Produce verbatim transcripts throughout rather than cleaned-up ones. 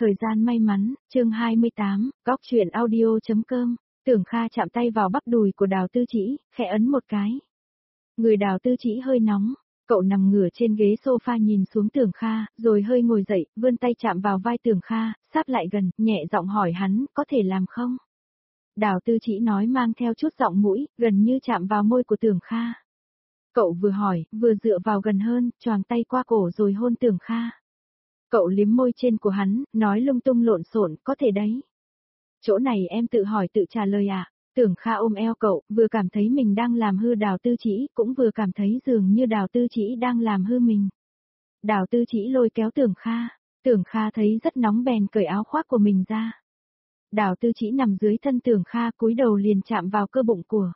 Thời gian may mắn, chương hai mươi tám, góc truyện audio.com, Tưởng Kha chạm tay vào bắp đùi của Đào Tư Chỉ, khẽ ấn một cái. Người Đào Tư Chỉ hơi nóng, cậu nằm ngửa trên ghế sofa nhìn xuống Tưởng Kha, rồi hơi ngồi dậy, vươn tay chạm vào vai Tưởng Kha, sáp lại gần, nhẹ giọng hỏi hắn, có thể làm không? Đào Tư Chỉ nói mang theo chút giọng mũi, gần như chạm vào môi của Tưởng Kha. Cậu vừa hỏi, vừa dựa vào gần hơn, choàng tay qua cổ rồi hôn Tưởng Kha. Cậu liếm môi trên của hắn, nói lung tung lộn xộn, có thể đấy. Chỗ này em tự hỏi tự trả lời à? Tưởng Kha ôm eo cậu, vừa cảm thấy mình đang làm hư Đào Tư Chỉ, cũng vừa cảm thấy dường như Đào Tư Chỉ đang làm hư mình. Đào Tư Chỉ lôi kéo Tưởng Kha, Tưởng Kha thấy rất nóng bèn cởi áo khoác của mình ra. Đào Tư Chỉ nằm dưới thân Tưởng Kha, cúi đầu liền chạm vào cơ bụng của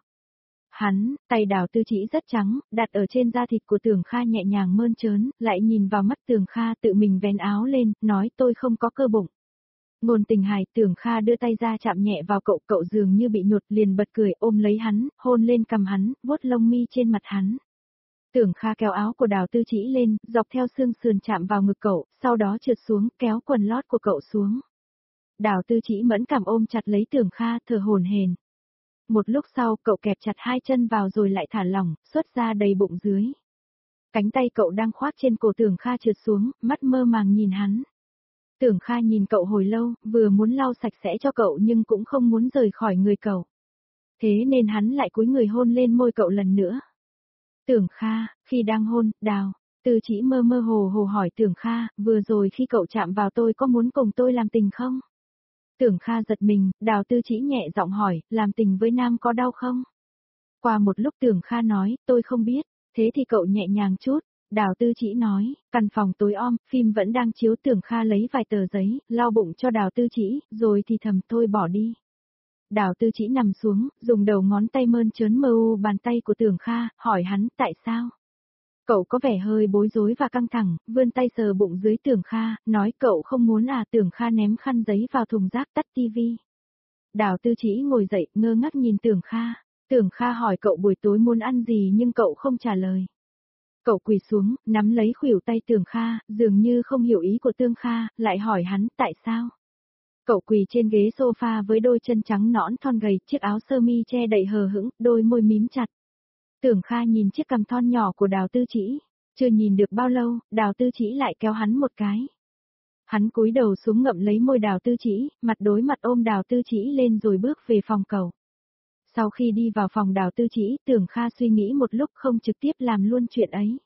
hắn, tay Đào Tư Chỉ rất trắng, đặt ở trên da thịt của Tưởng Kha nhẹ nhàng mơn trớn, lại nhìn vào mắt Tưởng Kha tự mình vén áo lên, nói tôi không có cơ bụng. Ngôn Tình hài, Tưởng Kha đưa tay ra chạm nhẹ vào cậu, cậu dường như bị nhột liền bật cười ôm lấy hắn, hôn lên cằm hắn, vuốt lông mi trên mặt hắn. Tưởng Kha kéo áo của Đào Tư Chỉ lên, dọc theo xương sườn chạm vào ngực cậu, sau đó trượt xuống, kéo quần lót của cậu xuống. Đào Tư Chỉ mẫn cảm ôm chặt lấy Tưởng Kha, thở hổn hển. Một lúc sau, cậu kẹp chặt hai chân vào rồi lại thả lỏng, xuất ra đầy bụng dưới. Cánh tay cậu đang khoác trên cổ Tưởng Kha trượt xuống, mắt mơ màng nhìn hắn. Tưởng Kha nhìn cậu hồi lâu, vừa muốn lau sạch sẽ cho cậu nhưng cũng không muốn rời khỏi người cậu. Thế nên hắn lại cúi người hôn lên môi cậu lần nữa. Tưởng Kha, khi đang hôn, Đào Tư Chỉ mơ mơ hồ hồ hỏi Tưởng Kha, vừa rồi khi cậu chạm vào tôi có muốn cùng tôi làm tình không? Tưởng Kha giật mình, Đào Tư Chỉ nhẹ giọng hỏi, làm tình với nam có đau không? Qua một lúc Tưởng Kha nói, tôi không biết, thế thì cậu nhẹ nhàng chút. Đào Tư Chỉ nói, căn phòng tối om, phim vẫn đang chiếu. Tưởng Kha lấy vài tờ giấy, lau bụng cho Đào Tư Chỉ, rồi thì thầm thôi bỏ đi. Đào Tư Chỉ nằm xuống, dùng đầu ngón tay mơn trớn mờ u bàn tay của Tưởng Kha, hỏi hắn, tại sao? Cậu có vẻ hơi bối rối và căng thẳng, vươn tay sờ bụng dưới Tưởng Kha, nói cậu không muốn à? Tưởng Kha ném khăn giấy vào thùng rác, tắt tivi. Đào Tư Chỉ ngồi dậy, ngơ ngác nhìn Tưởng Kha. Tưởng Kha hỏi cậu buổi tối muốn ăn gì nhưng cậu không trả lời. Cậu quỳ xuống, nắm lấy khuỷu tay Tưởng Kha, dường như không hiểu ý của Tưởng Kha, lại hỏi hắn, tại sao? Cậu quỳ trên ghế sofa với đôi chân trắng nõn thon gầy, chiếc áo sơ mi che đậy hờ hững, đôi môi mím chặt. Tưởng Kha nhìn chiếc cằm thon nhỏ của Đào Tư Chỉ, chưa nhìn được bao lâu, Đào Tư Chỉ lại kéo hắn một cái. Hắn cúi đầu xuống ngậm lấy môi Đào Tư Chỉ, mặt đối mặt ôm Đào Tư Chỉ lên rồi bước về phòng cậu. Sau khi đi vào phòng Đào Tư Chỉ, Tưởng Kha suy nghĩ một lúc không trực tiếp làm luôn chuyện ấy.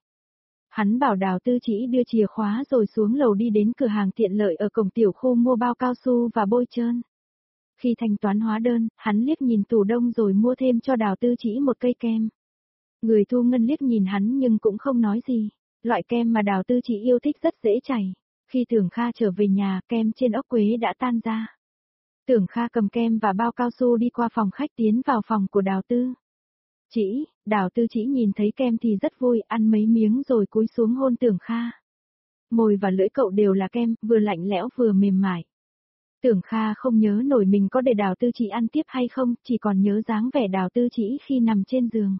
Hắn bảo Đào Tư Chỉ đưa chìa khóa rồi xuống lầu đi đến cửa hàng tiện lợi ở cổng tiểu khu mua bao cao su và bôi trơn. Khi thanh toán hóa đơn, hắn liếc nhìn tủ đông rồi mua thêm cho Đào Tư Chỉ một cây kem. Người thu ngân liếc nhìn hắn nhưng cũng không nói gì. Loại kem mà Đào Tư Chỉ yêu thích rất dễ chảy. Khi Tưởng Kha trở về nhà, kem trên ốc quế đã tan ra. Tưởng Kha cầm kem và bao cao su đi qua phòng khách tiến vào phòng của Đào Tư Chỉ. Đào Tư Chỉ nhìn thấy kem thì rất vui, ăn mấy miếng rồi cúi xuống hôn Tưởng Kha. Môi và lưỡi cậu đều là kem, vừa lạnh lẽo vừa mềm mại. Tưởng Kha không nhớ nổi mình có để Đào Tư Chỉ ăn tiếp hay không, chỉ còn nhớ dáng vẻ Đào Tư Chỉ khi nằm trên giường.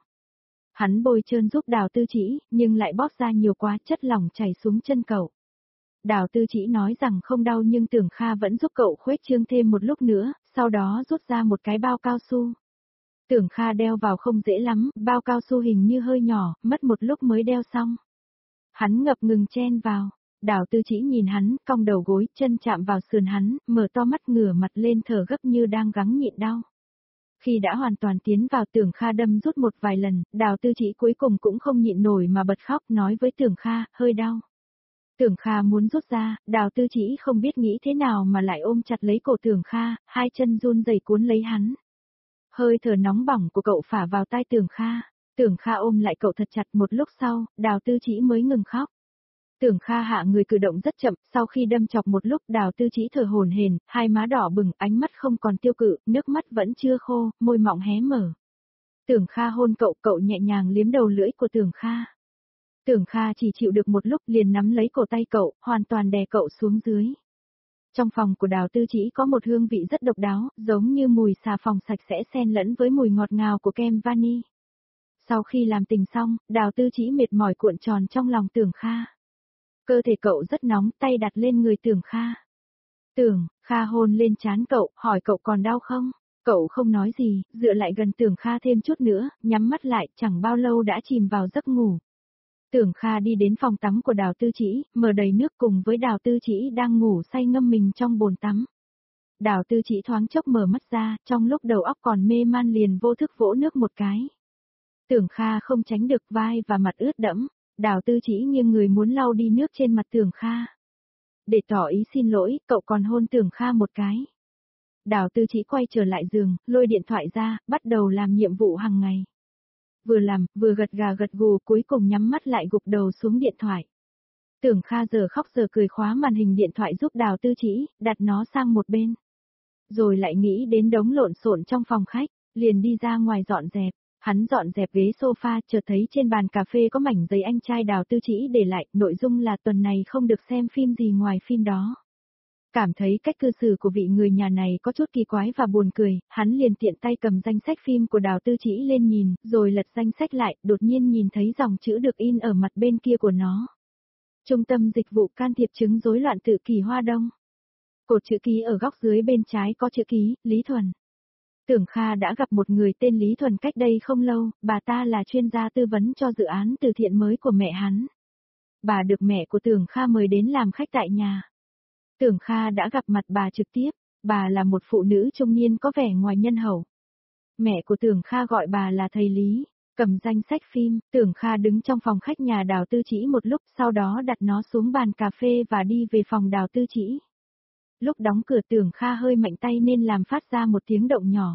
Hắn bôi trơn giúp Đào Tư Chỉ, nhưng lại bóp ra nhiều quá, chất lỏng chảy xuống chân cậu. Đào Tư Chỉ nói rằng không đau nhưng Tưởng Kha vẫn giúp cậu khuếch trương thêm một lúc nữa, sau đó rút ra một cái bao cao su. Tưởng Kha đeo vào không dễ lắm, bao cao su hình như hơi nhỏ, mất một lúc mới đeo xong. Hắn ngập ngừng chen vào. Đào Tư Chỉ nhìn hắn, cong đầu gối, chân chạm vào sườn hắn, mở to mắt ngửa mặt lên thở gấp như đang gắng nhịn đau. Khi đã hoàn toàn tiến vào, Tưởng Kha đâm rút một vài lần, Đào Tư Chỉ cuối cùng cũng không nhịn nổi mà bật khóc, nói với Tưởng Kha, hơi đau. Tưởng Kha muốn rút ra, Đào Tư Chỉ không biết nghĩ thế nào mà lại ôm chặt lấy cổ Tưởng Kha, hai chân run rẩy cuốn lấy hắn. Hơi thở nóng bỏng của cậu phả vào tai Tưởng Kha. Tưởng Kha ôm lại cậu thật chặt, một lúc sau, Đào Tư Chỉ mới ngừng khóc. Tưởng Kha hạ người cử động rất chậm, sau khi đâm chọc một lúc Đào Tư Chỉ thở hổn hển, hai má đỏ bừng, ánh mắt không còn tiêu cự, nước mắt vẫn chưa khô, môi mọng hé mở. Tưởng Kha hôn cậu, cậu nhẹ nhàng liếm đầu lưỡi của Tưởng Kha. Tưởng Kha chỉ chịu được một lúc liền nắm lấy cổ tay cậu, hoàn toàn đè cậu xuống dưới. Trong phòng của Đào Tư Chỉ có một hương vị rất độc đáo, giống như mùi xà phòng sạch sẽ xen lẫn với mùi ngọt ngào của kem vani. Sau khi làm tình xong, Đào Tư Chỉ mệt mỏi cuộn tròn trong lòng Tưởng Kha. Cơ thể cậu rất nóng, tay đặt lên người Tưởng Kha. Tưởng Kha hôn lên trán cậu, hỏi cậu còn đau không? Cậu không nói gì, dựa lại gần Tưởng Kha thêm chút nữa, nhắm mắt lại, chẳng bao lâu đã chìm vào giấc ngủ. Tưởng Kha đi đến phòng tắm của Đào Tư Chỉ, mở đầy nước cùng với Đào Tư Chỉ đang ngủ say ngâm mình trong bồn tắm. Đào Tư Chỉ thoáng chốc mở mắt ra, trong lúc đầu óc còn mê man liền vô thức vỗ nước một cái. Tưởng Kha không tránh được, vai và mặt ướt đẫm, Đào Tư Chỉ nghiêng người muốn lau đi nước trên mặt Tưởng Kha. Để tỏ ý xin lỗi, cậu còn hôn Tưởng Kha một cái. Đào Tư Chỉ quay trở lại giường, lôi điện thoại ra, bắt đầu làm nhiệm vụ hàng ngày. Vừa làm, vừa gật gà gật gù, cuối cùng nhắm mắt lại gục đầu xuống điện thoại. Tưởng Kha giờ khóc giờ cười khóa màn hình điện thoại giúp Đào Tư Chỉ, đặt nó sang một bên. Rồi lại nghĩ đến đống lộn xộn trong phòng khách, liền đi ra ngoài dọn dẹp. Hắn dọn dẹp ghế sofa, chợt thấy trên bàn cà phê có mảnh giấy anh trai Đào Tư Chỉ để lại, nội dung là tuần này không được xem phim gì ngoài phim đó. Cảm thấy cách cư xử của vị người nhà này có chút kỳ quái và buồn cười, hắn liền tiện tay cầm danh sách phim của Đào Tư Chỉ lên nhìn, rồi lật danh sách lại, đột nhiên nhìn thấy dòng chữ được in ở mặt bên kia của nó. Trung tâm dịch vụ can thiệp chứng rối loạn tự kỷ Hoa Đông. Cột chữ ký ở góc dưới bên trái có chữ ký, Lý Thuần. Tưởng Kha đã gặp một người tên Lý Thuần cách đây không lâu, bà ta là chuyên gia tư vấn cho dự án từ thiện mới của mẹ hắn. Bà được mẹ của Tưởng Kha mời đến làm khách tại nhà. Tưởng Kha đã gặp mặt bà trực tiếp, bà là một phụ nữ trung niên có vẻ ngoài nhân hậu. Mẹ của Tưởng Kha gọi bà là thầy Lý, cầm danh sách phim, Tưởng Kha đứng trong phòng khách nhà Đào Tư Chỉ một lúc, sau đó đặt nó xuống bàn cà phê và đi về phòng Đào Tư Chỉ. Lúc đóng cửa Tưởng Kha hơi mạnh tay nên làm phát ra một tiếng động nhỏ.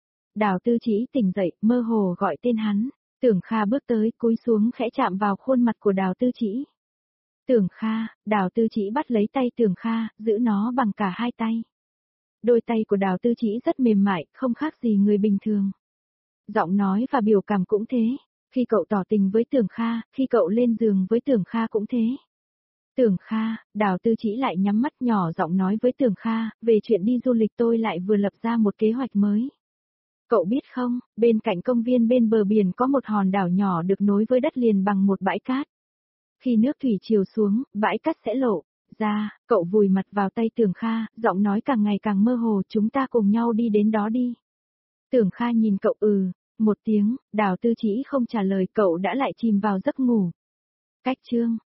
Đào Tư Chỉ tỉnh dậy, mơ hồ gọi tên hắn. Tưởng Kha bước tới, cúi xuống khẽ chạm vào khuôn mặt của Đào Tư Chỉ. Tưởng Kha, Đào Tư Chỉ bắt lấy tay Tưởng Kha, giữ nó bằng cả hai tay. Đôi tay của Đào Tư Chỉ rất mềm mại, không khác gì người bình thường. Giọng nói và biểu cảm cũng thế. Khi cậu tỏ tình với Tưởng Kha, khi cậu lên giường với Tưởng Kha cũng thế. Tưởng Kha, Đào Tư Chỉ lại nhắm mắt nhỏ giọng nói với Tưởng Kha, về chuyện đi du lịch tôi lại vừa lập ra một kế hoạch mới. Cậu biết không, bên cạnh công viên bên bờ biển có một hòn đảo nhỏ được nối với đất liền bằng một bãi cát. Khi nước thủy triều xuống, bãi cát sẽ lộ ra, cậu vùi mặt vào tay Tưởng Kha, giọng nói càng ngày càng mơ hồ, chúng ta cùng nhau đi đến đó đi. Tưởng Kha nhìn cậu ừ, một tiếng, Đào Tư Chỉ không trả lời, cậu đã lại chìm vào giấc ngủ. Cách chương